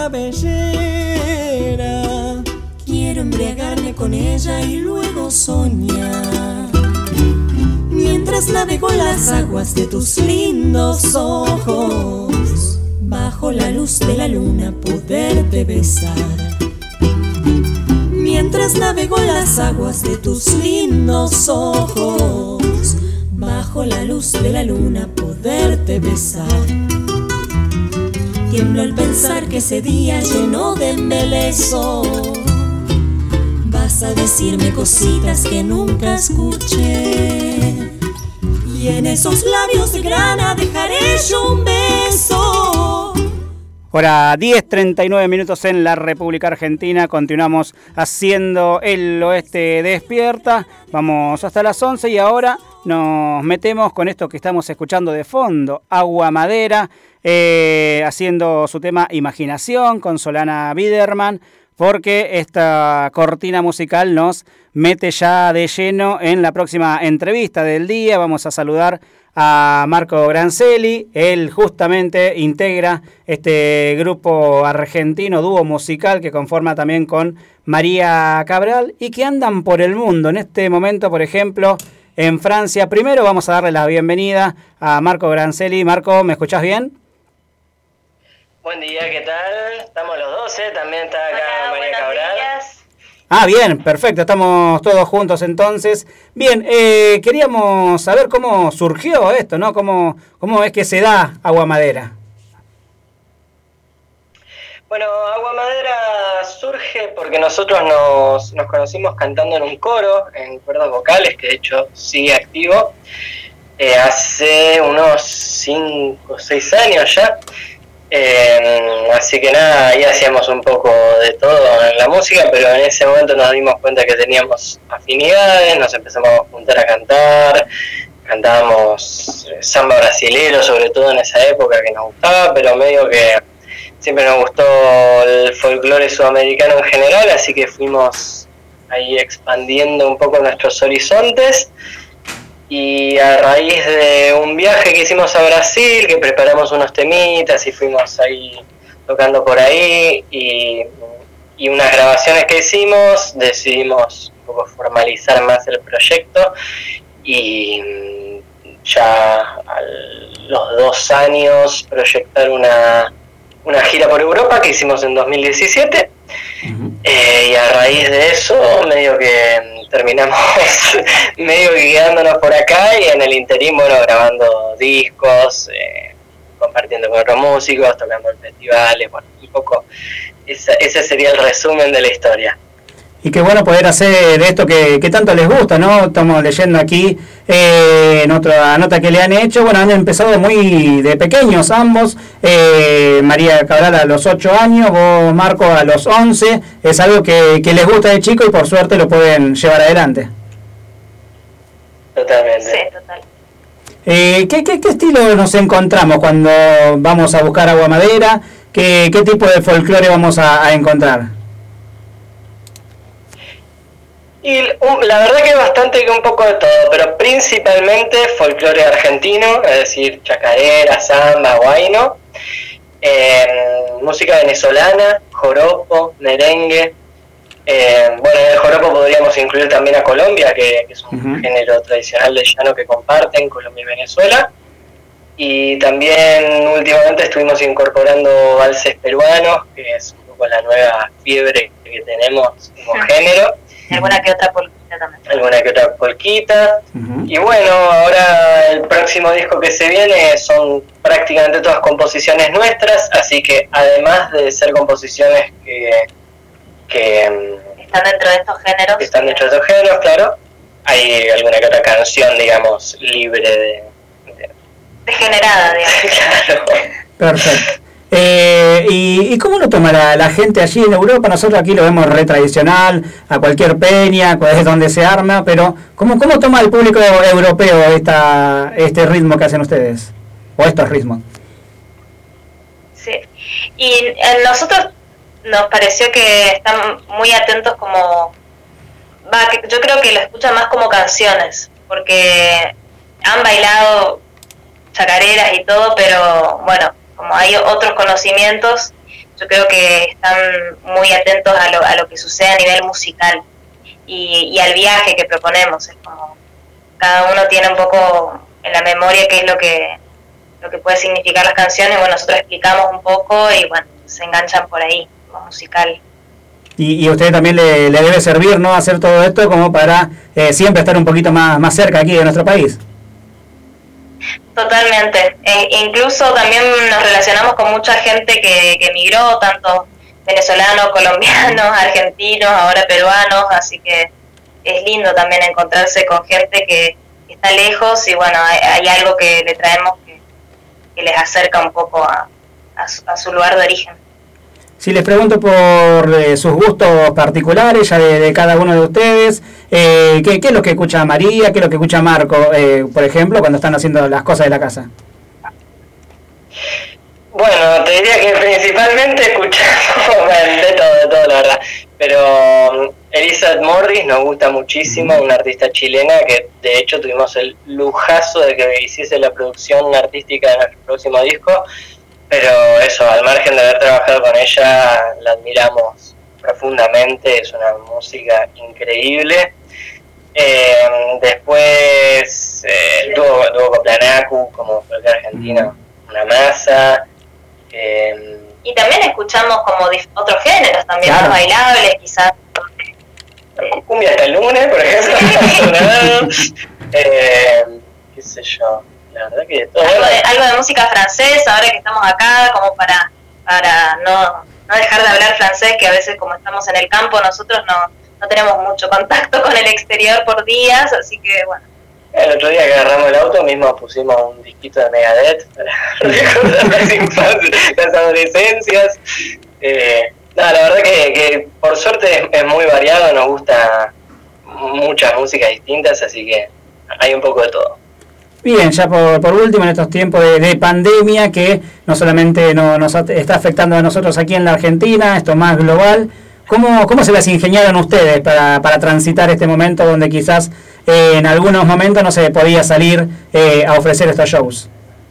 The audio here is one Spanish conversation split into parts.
cabellera. Quiero embriagarme con ella y luego soñar, mientras navego las aguas de tus lindos ojos, bajo la luz de la luna poderte besar. Mientras navego las aguas de tus lindos ojos, bajo la luz de la luna poderte besar. Tiemblo al pensar que ese día lleno de embeleso vas a decirme cositas que nunca escuché, y en esos labios de grana dejaré yo un beso. Hora 10:39 minutos en la República Argentina. Continuamos haciendo El Oeste Despierta. Vamos hasta las 11 y ahora nos metemos con esto que estamos escuchando de fondo, Agua Madera, haciendo su tema Imaginación con Solana Biderman, porque esta cortina musical nos mete ya de lleno en la próxima entrevista del día. Vamos a saludar a Marco Grancelli. Él justamente integra este grupo argentino, dúo musical que conforma también con María Cabral y que andan por el mundo. En este momento, por ejemplo, en Francia. Primero vamos a darle la bienvenida a Marco Grancelli. Marco, ¿me escuchás bien? Buen día, ¿qué tal? Estamos los 12, también está acá María Cabral. Días. Ah, bien, perfecto, estamos todos juntos entonces. Bien, queríamos saber cómo surgió esto, ¿no? ¿Cómo es que se da Agua Madera? Bueno, Agua Madera surge porque nosotros nos conocimos cantando en un coro, en cuerdas vocales, que de hecho sigue activo, hace unos 5 o 6 años ya. Así que nada, ahí hacíamos un poco de todo en la música, pero en ese momento nos dimos cuenta que teníamos afinidades, nos empezamos a juntar a cantar, cantábamos samba brasilero, sobre todo en esa época que nos gustaba, pero medio que siempre nos gustó el folclore sudamericano en general, así que fuimos ahí expandiendo un poco nuestros horizontes. Y a raíz de un viaje que hicimos a Brasil, que preparamos unos temitas y fuimos ahí tocando por ahí, y unas grabaciones que hicimos, decidimos un poco formalizar más el proyecto, y ya a los 2 años proyectar una gira por Europa que hicimos en 2017. Y a raíz de eso medio que terminamos medio que quedándonos por acá, y en el interín, bueno, grabando discos, compartiendo con otros músicos, tocando en festivales, bueno, un poco ese sería el resumen de la historia. Y qué bueno poder hacer esto que tanto les gusta, ¿no? Estamos leyendo aquí en otra nota que le han hecho. Bueno, han empezado muy de pequeños ambos. María Cabral a los 8 años, vos, Marco, a los 11. Es algo que les gusta de chico y por suerte lo pueden llevar adelante. Totalmente. Sí, total. ¿Qué estilo nos encontramos cuando vamos a buscar Agua Madera? ¿Qué tipo de folclore vamos a encontrar? Y la verdad que bastante, que un poco de todo, pero principalmente folclore argentino, es decir, chacarera, samba, huayno, música venezolana, joropo, merengue. Bueno, en el joropo podríamos incluir también a Colombia, que es un género tradicional de llano que comparten Colombia y Venezuela. Y también últimamente estuvimos incorporando valses peruanos, que es un poco la nueva fiebre que tenemos como género. Alguna que otra polquita también. Alguna que otra polquita. Y bueno, ahora el próximo disco que se viene son prácticamente todas composiciones nuestras, así que además de ser composiciones que están dentro de estos géneros. Están dentro de estos géneros, claro. Hay alguna que otra canción, digamos, libre degenerada, digamos. Claro. Perfecto. ¿Y cómo lo toma la gente allí en Europa? Nosotros aquí lo vemos re tradicional, a cualquier peña, es donde se arma, pero ¿cómo toma el público europeo este ritmo que hacen ustedes? ¿O estos ritmos? Sí, y a nosotros nos pareció que están muy atentos yo creo que lo escuchan más como canciones, porque han bailado chacareras y todo, pero bueno, como hay otros conocimientos, yo creo que están muy atentos a lo que sucede a nivel musical y al viaje que proponemos. Es como cada uno tiene un poco en la memoria qué es lo que puede significar las canciones. Bueno, nosotros explicamos un poco y bueno, se enganchan por ahí, lo musical. Y a usted también le debe servir, ¿no?, hacer todo esto como para siempre estar un poquito más cerca aquí de nuestro país. Totalmente. Incluso también nos relacionamos con mucha gente que emigró, tanto venezolanos, colombianos, argentinos, ahora peruanos, así que es lindo también encontrarse con gente que está lejos y bueno, hay algo que le traemos que les acerca un poco a su lugar de origen. Si les pregunto por sus gustos particulares, ya de cada uno de ustedes, ¿qué es lo que escucha María, qué es lo que escucha Marco, por ejemplo, cuando están haciendo las cosas de la casa? Bueno, te diría que principalmente escuchamos de todo, la verdad. Pero Elizabeth Morris nos gusta muchísimo, una artista chilena que de hecho tuvimos el lujazo de que hiciese la producción artística de nuestro próximo disco. Pero eso, al margen de haber trabajado con ella, la admiramos profundamente, es una música increíble. Después, dúo con Planacu, como cualquier argentino, una masa. Y también escuchamos como otros géneros también, claro, más bailables, quizás. Cumbia hasta el lunes, por ejemplo, qué sé yo. La verdad que todo algo de música francesa, ahora que estamos acá, como para no dejar de hablar francés, que a veces como estamos en el campo nosotros no tenemos mucho contacto con el exterior por días, así que bueno. El otro día que agarramos el auto mismo pusimos un disquito de Megadeth para recordar las infancias, las adolescencias. La verdad que por suerte es muy variado, nos gusta muchas músicas distintas, así que hay un poco de todo. Bien, ya por último, en estos tiempos de pandemia que no solamente nos está afectando a nosotros aquí en la Argentina, esto más global, ¿cómo se las ingeniaron ustedes para transitar este momento donde quizás en algunos momentos no se podía salir a ofrecer estos shows?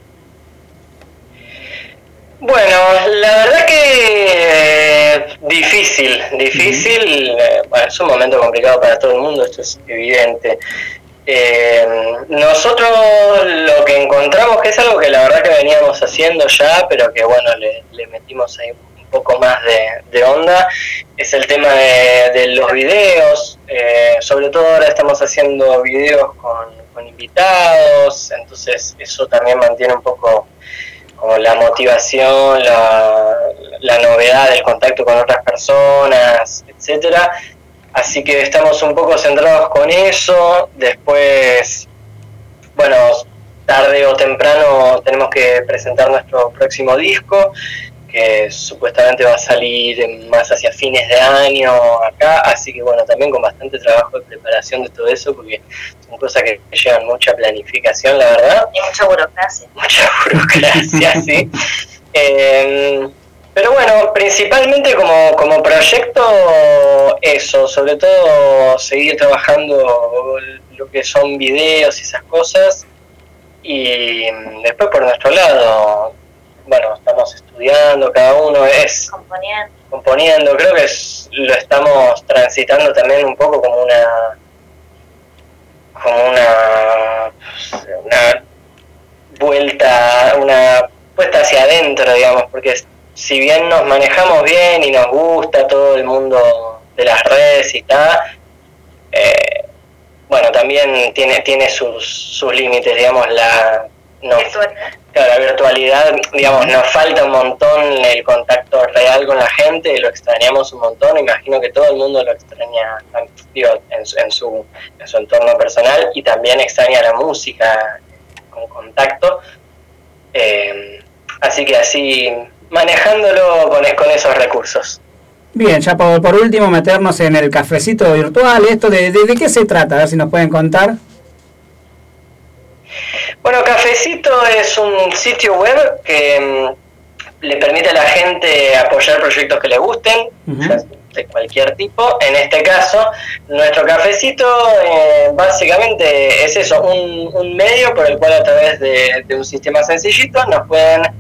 Bueno, la verdad que difícil. Bueno, es un momento complicado para todo el mundo, esto es evidente. Nosotros lo que encontramos, que es algo que la verdad que veníamos haciendo ya, pero que bueno, le metimos ahí un poco más de onda, es el tema de los videos. Sobre todo ahora estamos haciendo videos con invitados, entonces eso también mantiene un poco como la motivación, la novedad del contacto con otras personas, etcétera. Así que estamos un poco centrados con eso. Después, bueno, tarde o temprano tenemos que presentar nuestro próximo disco, que supuestamente va a salir más hacia fines de año acá. Así que bueno, también con bastante trabajo de preparación de todo eso, porque son cosas que llevan mucha planificación, la verdad. Y mucha burocracia. Mucha burocracia, sí. Pero bueno, principalmente como proyecto eso, sobre todo seguir trabajando lo que son videos y esas cosas. Y después por nuestro lado, bueno, estamos estudiando, cada uno es componiendo. Creo que lo estamos transitando también un poco como una vuelta, una puesta hacia adentro, digamos, porque si bien nos manejamos bien y nos gusta todo el mundo de las redes y tal, bueno, también tiene sus límites, digamos, la virtualidad, digamos, nos falta un montón el contacto real con la gente, lo extrañamos un montón, imagino que todo el mundo lo extraña, digo, en su entorno personal, y también extraña la música con contacto, así que así manejándolo con esos recursos. Bien, ya por último meternos en el cafecito virtual, esto de qué se trata, a ver si nos pueden contar. Bueno, Cafecito es un sitio web que le permite a la gente apoyar proyectos que le gusten, de cualquier tipo. En este caso, nuestro Cafecito básicamente es eso, un medio por el cual a través de un sistema sencillito nos pueden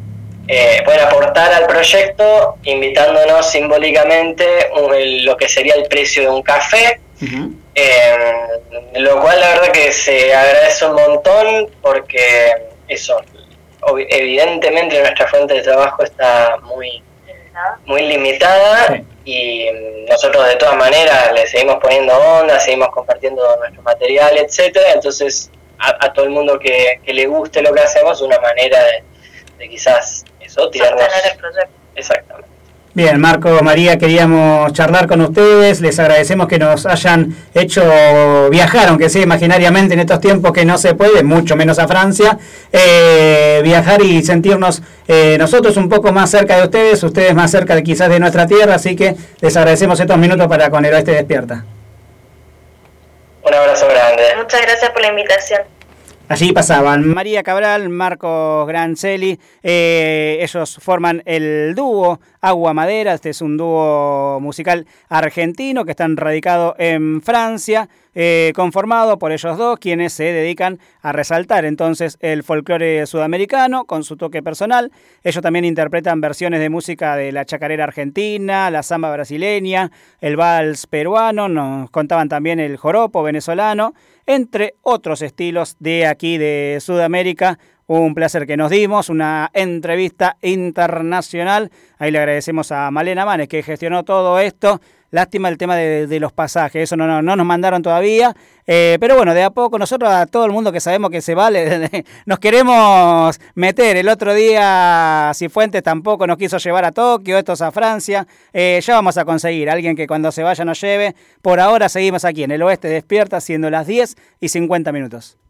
pueden aportar al proyecto invitándonos simbólicamente lo que sería el precio de un café. Uh-huh. Lo cual la verdad que se agradece un montón porque eso, evidentemente nuestra fuente de trabajo está muy limitada, sí. Y nosotros de todas maneras le seguimos poniendo onda, seguimos compartiendo nuestro material, etcétera. Entonces a todo el mundo que le guste lo que hacemos, una manera de quizás eso, tirarnos. Sostener el proyecto. Exactamente. Bien, Marco, María, queríamos charlar con ustedes, les agradecemos que nos hayan hecho viajar, aunque sea imaginariamente en estos tiempos que no se puede, mucho menos a Francia, viajar y sentirnos nosotros un poco más cerca de ustedes más cerca quizás de nuestra tierra, así que les agradecemos estos minutos para con el Oeste Despierta. Un abrazo grande. Muchas gracias por la invitación. Allí pasaban María Cabral, Marcos Grancelli, ellos forman el dúo Agua Madera, este es un dúo musical argentino que están radicados en Francia, conformado por ellos dos, quienes se dedican a resaltar entonces el folclore sudamericano con su toque personal. Ellos también interpretan versiones de música de la chacarera argentina, la samba brasileña, el vals peruano, nos contaban también el joropo venezolano, entre otros estilos de aquí de Sudamérica. Un placer que nos dimos, una entrevista internacional. Ahí le agradecemos a Malena Manes que gestionó todo esto. Lástima el tema de los pasajes, eso no nos mandaron todavía, pero bueno, de a poco nosotros a todo el mundo que sabemos que se vale, nos queremos meter. El otro día Cifuentes tampoco nos quiso llevar a Tokio, estos a Francia, ya vamos a conseguir alguien que cuando se vaya nos lleve. Por ahora seguimos aquí en el Oeste Despierta, siendo las 10:50.